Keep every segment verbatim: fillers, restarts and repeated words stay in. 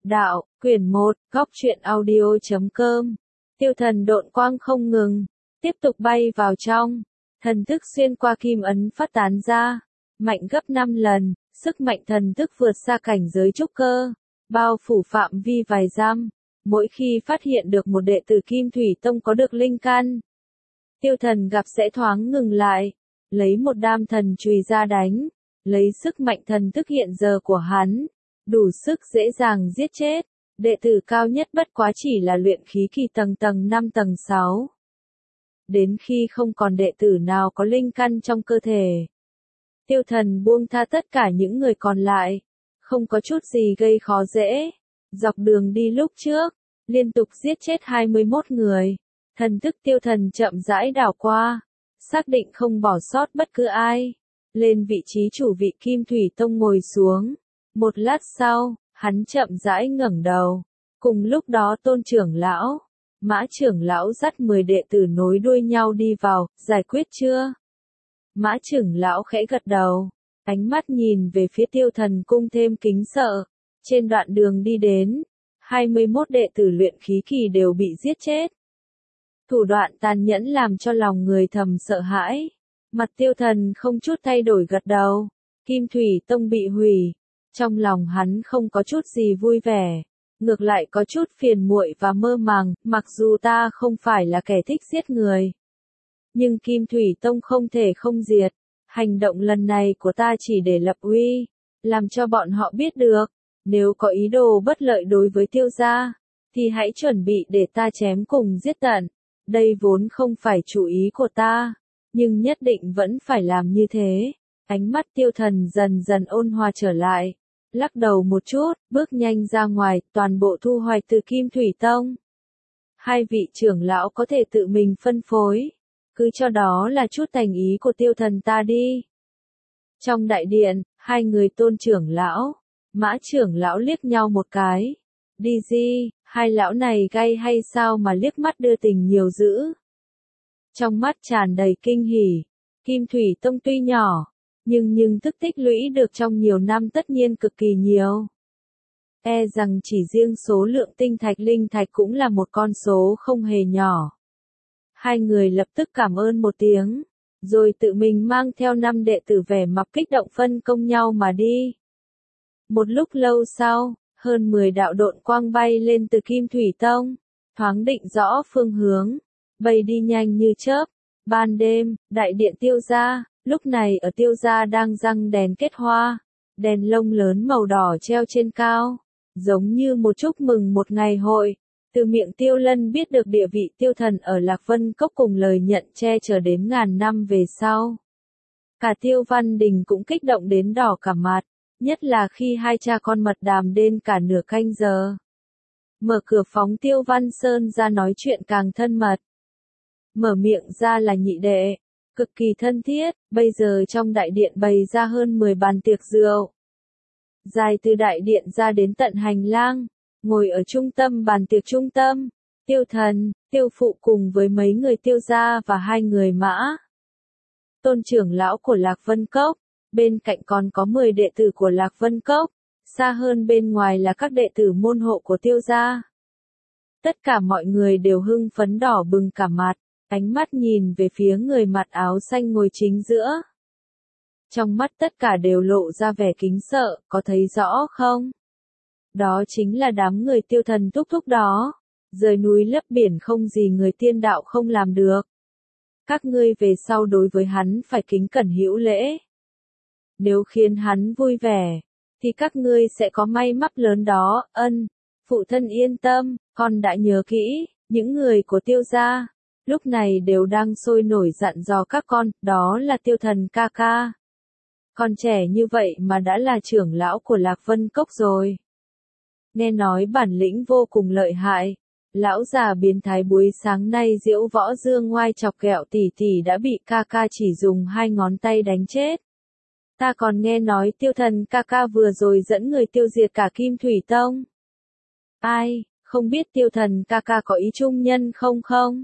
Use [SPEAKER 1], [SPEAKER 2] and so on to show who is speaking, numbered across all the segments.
[SPEAKER 1] Đạo, quyển một, góc truyện audio chấm com. Tiêu thần độn quang không ngừng, tiếp tục bay vào trong, thần thức xuyên qua kim ấn phát tán ra, mạnh gấp năm lần, sức mạnh thần thức vượt xa cảnh giới trúc cơ, bao phủ phạm vi vài dặm. Mỗi khi phát hiện được một đệ tử Kim Thủy Tông có được linh căn, tiêu thần gặp sẽ thoáng ngừng lại, lấy một đam thần chùy ra đánh, lấy sức mạnh thần thức hiện giờ của hắn, đủ sức dễ dàng giết chết. Đệ tử cao nhất bất quá chỉ là luyện khí kỳ tầng tầng năm tầng sáu. Đến khi không còn đệ tử nào có linh căn trong cơ thể, tiêu thần buông tha tất cả những người còn lại, không có chút gì gây khó dễ. Dọc đường đi lúc trước, liên tục giết chết hai mươi mốt người, thần thức tiêu thần chậm rãi đảo qua, xác định không bỏ sót bất cứ ai. Lên vị trí chủ vị Kim Thủy Tông ngồi xuống, một lát sau, hắn chậm rãi ngẩng đầu. Cùng lúc đó Tôn trưởng lão, Mã trưởng lão dắt mười đệ tử nối đuôi nhau đi vào, giải quyết chưa? Mã trưởng lão khẽ gật đầu, ánh mắt nhìn về phía tiêu thần cung thêm kính sợ. Trên đoạn đường đi đến, hai mươi mốt đệ tử luyện khí kỳ đều bị giết chết. Thủ đoạn tàn nhẫn làm cho lòng người thầm sợ hãi. Mặt tiêu thần không chút thay đổi gật đầu. Kim Thủy Tông bị hủy. Trong lòng hắn không có chút gì vui vẻ. Ngược lại có chút phiền muội và mơ màng. Mặc dù ta không phải là kẻ thích giết người, nhưng Kim Thủy Tông không thể không diệt. Hành động lần này của ta chỉ để lập uy, làm cho bọn họ biết được. Nếu có ý đồ bất lợi đối với tiêu gia, thì hãy chuẩn bị để ta chém cùng giết tận. Đây vốn không phải chủ ý của ta, nhưng nhất định vẫn phải làm như thế. Ánh mắt tiêu thần dần dần ôn hòa trở lại, lắc đầu một chút, bước nhanh ra ngoài, toàn bộ thu hoạch từ Kim Thủy Tông. Hai vị trưởng lão có thể tự mình phân phối, cứ cho đó là chút thành ý của tiêu thần ta đi. Trong đại điện, hai người Tôn trưởng lão, Mã trưởng lão liếc nhau một cái. Đi gì, hai lão này gay hay sao mà liếc mắt đưa tình nhiều dữ. Trong mắt tràn đầy kinh hỉ. Kim Thủy Tông tuy nhỏ, nhưng nhưng thức tích lũy được trong nhiều năm tất nhiên cực kỳ nhiều. E rằng chỉ riêng số lượng tinh thạch linh thạch cũng là một con số không hề nhỏ. Hai người lập tức cảm ơn một tiếng, rồi tự mình mang theo năm đệ tử vẻ mặt kích động phân công nhau mà đi. Một lúc lâu sau, hơn mười đạo độn quang bay lên từ Kim Thủy Tông, thoáng định rõ phương hướng, bay đi nhanh như chớp. Ban đêm, đại điện tiêu gia, lúc này ở tiêu gia đang răng đèn kết hoa, đèn lông lớn màu đỏ treo trên cao, giống như một chúc mừng một ngày hội. Từ miệng Tiêu Lân biết được địa vị tiêu thần ở Lạc Vân Cốc cùng lời nhận che chở đến ngàn năm về sau. Cả Tiêu Văn Đình cũng kích động đến đỏ cả mặt. Nhất là khi hai cha con mật đàm đến cả nửa canh giờ. Mở cửa phóng Tiêu Văn Sơn ra nói chuyện càng thân mật. Mở miệng ra là nhị đệ, cực kỳ thân thiết, bây giờ trong đại điện bày ra hơn mười bàn tiệc rượu. Dài từ đại điện ra đến tận hành lang, ngồi ở trung tâm bàn tiệc trung tâm, Tiêu Thần, Tiêu Phụ cùng với mấy người Tiêu gia và hai người Mã. Tôn trưởng lão của Lạc Vân Cốc. Bên cạnh còn có mười đệ tử của Lạc Vân Cốc, xa hơn bên ngoài là các đệ tử môn hộ của tiêu gia. Tất cả mọi người đều hưng phấn đỏ bừng cả mặt, ánh mắt nhìn về phía người mặc áo xanh ngồi chính giữa. Trong mắt tất cả đều lộ ra vẻ kính sợ, có thấy rõ không? Đó chính là đám người tiêu thần thúc thúc đó, rời núi lấp biển không gì người tiên đạo không làm được. Các ngươi về sau đối với hắn phải kính cẩn hữu lễ. Nếu khiến hắn vui vẻ, thì các ngươi sẽ có may mắn lớn đó. Ân, phụ thân yên tâm, con đã nhớ kỹ. Những người của tiêu gia, lúc này đều đang sôi nổi dặn dò các con, đó là tiêu thần ca ca. Con trẻ như vậy mà đã là trưởng lão của Lạc Vân Cốc rồi. Nghe nói bản lĩnh vô cùng lợi hại. Lão già biến thái buổi sáng nay diễu võ dương ngoai chọc ghẹo tỷ tỷ đã bị ca ca chỉ dùng hai ngón tay đánh chết. Ta còn nghe nói tiêu thần ca ca vừa rồi dẫn người tiêu diệt cả Kim Thủy Tông. Ai, không biết tiêu thần ca ca có ý trung nhân không không?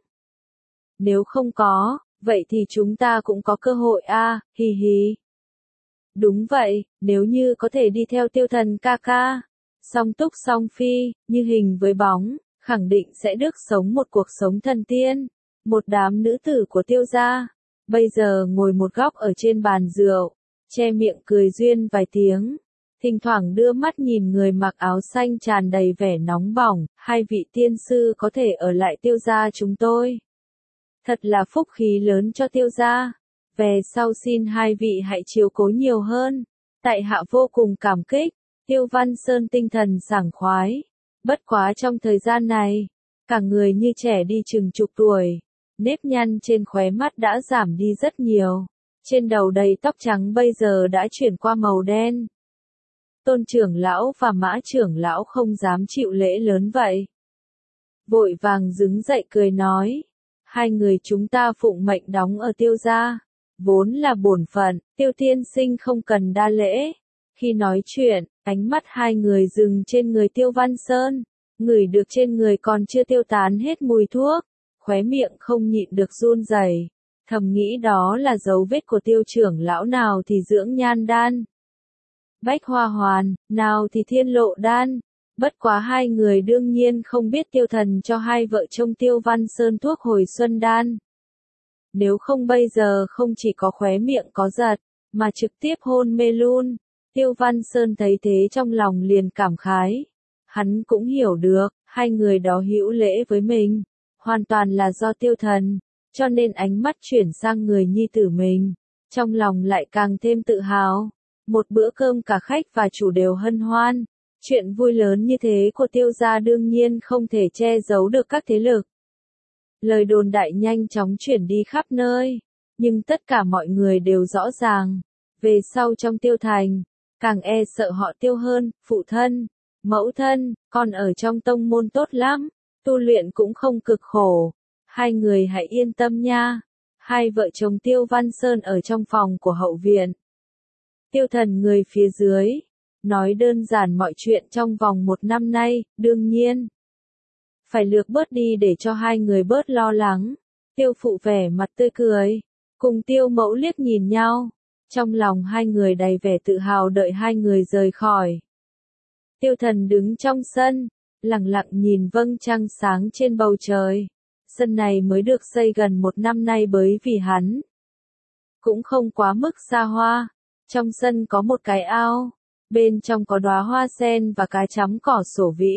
[SPEAKER 1] Nếu không có, vậy thì chúng ta cũng có cơ hội a, à, hì hì. Đúng vậy, nếu như có thể đi theo tiêu thần ca ca, song túc song phi, như hình với bóng, khẳng định sẽ được sống một cuộc sống thần tiên. Một đám nữ tử của Tiêu gia, bây giờ ngồi một góc ở trên bàn rượu, che miệng cười duyên vài tiếng, thỉnh thoảng đưa mắt nhìn người mặc áo xanh tràn đầy vẻ nóng bỏng, hai vị tiên sư có thể ở lại Tiêu gia chúng tôi. Thật là phúc khí lớn cho Tiêu gia, về sau xin hai vị hãy chiếu cố nhiều hơn, tại hạ vô cùng cảm kích. Tiêu Văn Sơn tinh thần sảng khoái, bất quá trong thời gian này, cả người như trẻ đi chừng chục tuổi, nếp nhăn trên khóe mắt đã giảm đi rất nhiều, trên đầu đầy tóc trắng bây giờ đã chuyển qua màu đen. Tôn trưởng lão và Mã trưởng lão không dám chịu lễ lớn vậy. Vội vàng đứng dậy cười nói, hai người chúng ta phụng mệnh đóng ở Tiêu gia, vốn là bổn phận, Tiêu tiên sinh không cần đa lễ. Khi nói chuyện, ánh mắt hai người dừng trên người Tiêu Văn Sơn, ngửi được trên người còn chưa tiêu tán hết mùi thuốc, khóe miệng không nhịn được run rẩy, thầm nghĩ đó là dấu vết của Tiêu trưởng lão nào thì dưỡng nhan đan, bách hoa hoàn, nào thì thiên lộ đan. Bất quá hai người đương nhiên không biết Tiêu Thần cho hai vợ chồng Tiêu Văn Sơn thuốc hồi xuân đan. Nếu không bây giờ không chỉ có khóe miệng có giật, mà trực tiếp hôn mê luôn. Tiêu Văn Sơn thấy thế trong lòng liền cảm khái. Hắn cũng hiểu được, hai người đó hữu lễ với mình, hoàn toàn là do Tiêu Thần, cho nên ánh mắt chuyển sang người nhi tử mình, trong lòng lại càng thêm tự hào. Một bữa cơm cả khách và chủ đều hân hoan, chuyện vui lớn như thế của Tiêu gia đương nhiên không thể che giấu được các thế lực. Lời đồn đại nhanh chóng chuyển đi khắp nơi, nhưng tất cả mọi người đều rõ ràng, về sau trong Tiêu thành, càng e sợ họ Tiêu hơn, phụ thân, mẫu thân, còn ở trong tông môn tốt lắm, tu luyện cũng không cực khổ, hai người hãy yên tâm nha. Hai vợ chồng Tiêu Văn Sơn ở trong phòng của hậu viện. Tiêu Thần người phía dưới, nói đơn giản mọi chuyện trong vòng một năm nay, đương nhiên phải lược bớt đi để cho hai người bớt lo lắng. Tiêu phụ vẻ mặt tươi cười, cùng Tiêu mẫu liếc nhìn nhau, trong lòng hai người đầy vẻ tự hào đợi hai người rời khỏi. Tiêu Thần đứng trong sân, lặng lặng nhìn vầng trăng sáng trên bầu trời. Sân này mới được xây gần một năm nay bởi vì hắn cũng không quá mức xa hoa. Trong sân có một cái ao, bên trong có đóa hoa sen và cái chắm cỏ sổ vĩ.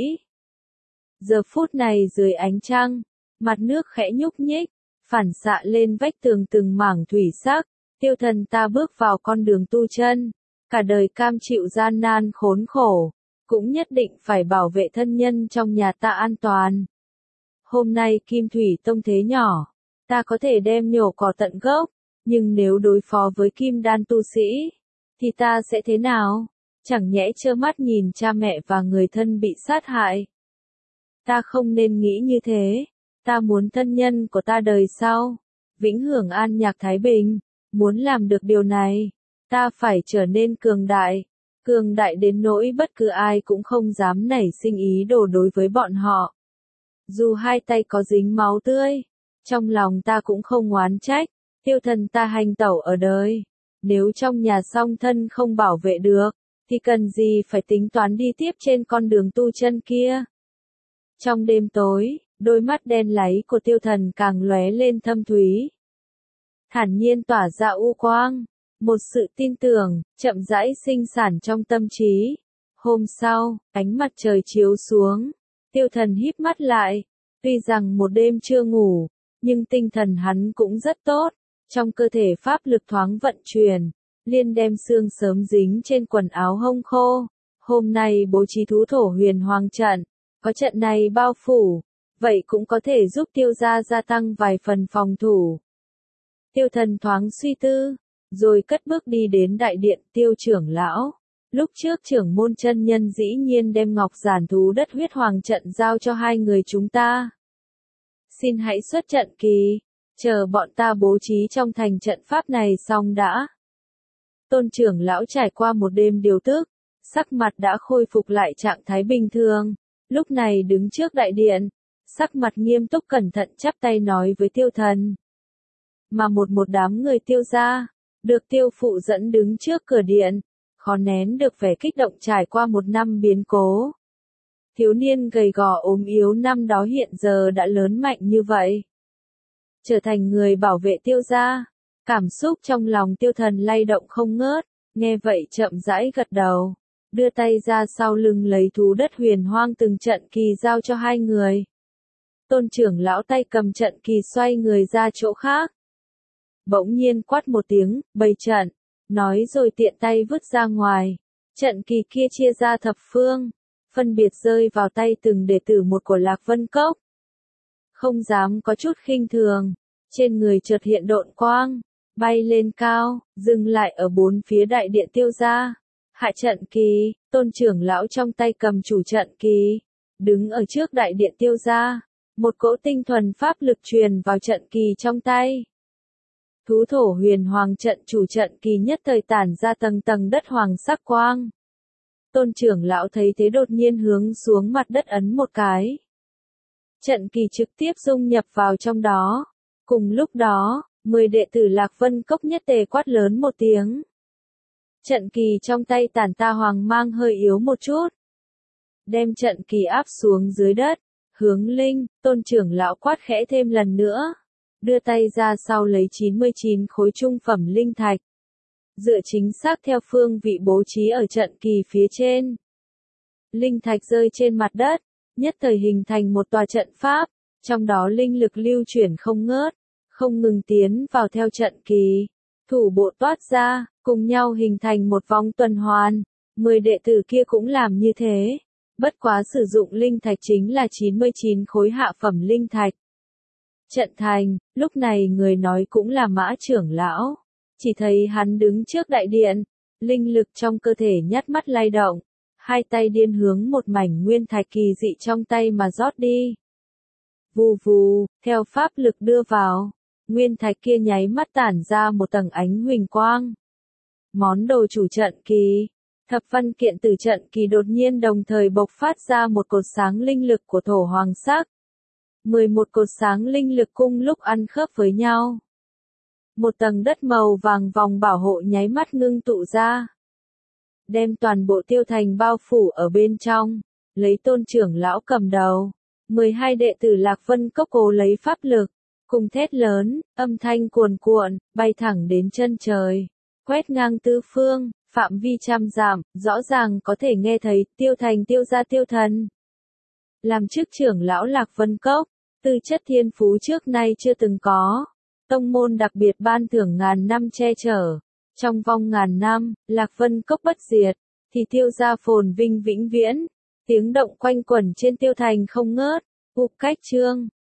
[SPEAKER 1] Giờ phút này dưới ánh trăng, mặt nước khẽ nhúc nhích, phản xạ lên vách tường từng mảng thủy sắc. Tiêu Thần ta bước vào con đường tu chân, cả đời cam chịu gian nan khốn khổ, cũng nhất định phải bảo vệ thân nhân trong nhà ta an toàn. Hôm nay Kim Thủy Tông thế nhỏ, ta có thể đem nhổ cỏ tận gốc, nhưng nếu đối phó với kim đan tu sĩ, thì ta sẽ thế nào? Chẳng nhẽ trơ mắt nhìn cha mẹ và người thân bị sát hại. Ta không nên nghĩ như thế, ta muốn thân nhân của ta đời sau vĩnh hưởng an nhạc thái bình, muốn làm được điều này, ta phải trở nên cường đại, cường đại đến nỗi bất cứ ai cũng không dám nảy sinh ý đồ đối với bọn họ. Dù hai tay có dính máu tươi, trong lòng ta cũng không oán trách. Tiêu Thần ta hành tẩu ở đời, nếu trong nhà song thân không bảo vệ được, thì cần gì phải tính toán đi tiếp trên con đường tu chân kia. Trong đêm tối, đôi mắt đen láy của Tiêu Thần càng lóe lên thâm thúy, thản nhiên tỏa ra u quang, một sự tin tưởng chậm rãi sinh sản trong tâm trí. Hôm sau, ánh mặt trời chiếu xuống, Tiêu Thần híp mắt lại, tuy rằng một đêm chưa ngủ, nhưng tinh thần hắn cũng rất tốt, trong cơ thể pháp lực thoáng vận chuyển, liên đem xương sớm dính trên quần áo hông khô. Hôm nay bố trí thú thổ huyền hoàng trận, có trận này bao phủ, vậy cũng có thể giúp Tiêu gia gia tăng vài phần phòng thủ. Tiêu Thần thoáng suy tư, rồi cất bước đi đến đại điện Tiêu trưởng lão. Lúc trước trưởng môn chân nhân dĩ nhiên đem ngọc giản thú đất huyết hoàng trận giao cho hai người chúng ta. Xin hãy xuất trận kỳ, chờ bọn ta bố trí trong thành trận pháp này xong đã. Tôn trưởng lão trải qua một đêm điều tức, sắc mặt đã khôi phục lại trạng thái bình thường, lúc này đứng trước đại điện, sắc mặt nghiêm túc cẩn thận chắp tay nói với Tiêu Thần. Mà một một đám người Tiêu gia, được Tiêu phụ dẫn đứng trước cửa điện, khó nén được vẻ kích động trải qua một năm biến cố. Thiếu niên gầy gò ốm yếu năm đó hiện giờ đã lớn mạnh như vậy. Trở thành người bảo vệ Tiêu gia. Cảm xúc trong lòng Tiêu Thần lay động không ngớt, nghe vậy chậm rãi gật đầu, đưa tay ra sau lưng lấy thú đất huyền hoang từng trận kỳ giao cho hai người. Tôn trưởng lão tay cầm trận kỳ xoay người ra chỗ khác. Bỗng nhiên quát một tiếng, bày trận, nói rồi tiện tay vứt ra ngoài. Trận kỳ kia chia ra thập phương, phân biệt rơi vào tay từng đệ tử một của Lạc Vân Cốc. Không dám có chút khinh thường, trên người chợt hiện độn quang, bay lên cao, dừng lại ở bốn phía đại điện Tiêu gia. Hạ trận kỳ, tôn trưởng lão trong tay cầm chủ trận kỳ, đứng ở trước đại điện Tiêu gia, một cỗ tinh thuần pháp lực truyền vào trận kỳ trong tay. Thú thổ huyền hoàng trận chủ trận kỳ nhất thời tản ra tầng tầng đất hoàng sắc quang. Tôn trưởng lão thấy thế đột nhiên hướng xuống mặt đất ấn một cái. Trận kỳ trực tiếp dung nhập vào trong đó. Cùng lúc đó, mười đệ tử Lạc Vân Cốc nhất tề quát lớn một tiếng. Trận kỳ trong tay tản ta hoàng mang hơi yếu một chút. Đem trận kỳ áp xuống dưới đất, hướng linh, tôn trưởng lão quát khẽ thêm lần nữa. Đưa tay ra sau lấy chín mươi chín khối trung phẩm linh thạch. Dựa chính xác theo phương vị bố trí ở trận kỳ phía trên. Linh thạch rơi trên mặt đất, nhất thời hình thành một tòa trận pháp, trong đó linh lực lưu chuyển không ngớt, không ngừng tiến vào theo trận kỳ. Thủ bộ toát ra, cùng nhau hình thành một vòng tuần hoàn. Mười đệ tử kia cũng làm như thế. Bất quá sử dụng linh thạch chính là chín mươi chín khối hạ phẩm linh thạch. Trận thành, lúc này người nói cũng là Mã trưởng lão. Chỉ thấy hắn đứng trước đại điện, linh lực trong cơ thể nhát mắt lay động, hai tay điên hướng một mảnh nguyên thạch kỳ dị trong tay mà rót đi. Vù vù, theo pháp lực đưa vào, nguyên thạch kia nháy mắt tản ra một tầng ánh huỳnh quang. Món đồ chủ trận kỳ, thập văn kiện từ trận kỳ đột nhiên đồng thời bộc phát ra một cột sáng linh lực của thổ hoàng sắc. mười một cột sáng linh lực cùng lúc ăn khớp với nhau. Một tầng đất màu vàng vòng bảo hộ nháy mắt ngưng tụ ra. Đem toàn bộ Tiêu thành bao phủ ở bên trong, lấy tôn trưởng lão cầm đầu. mười hai đệ tử Lạc Vân Cốc cố lấy pháp lực, cùng thét lớn, âm thanh cuồn cuộn, bay thẳng đến chân trời. Quét ngang tứ phương, phạm vi trăm dặm, rõ ràng có thể nghe thấy Tiêu thành Tiêu gia Tiêu thần. Làm chức trưởng lão Lạc Vân Cốc, tư chất thiên phú trước nay chưa từng có. Tông môn đặc biệt ban thưởng ngàn năm che chở. Trong vòng ngàn năm, Lạc Vân Cốc bất diệt, thì Tiêu gia phồn vinh vĩnh viễn. Tiếng động quanh quẩn trên Tiêu thành không ngớt. Ục cách chương.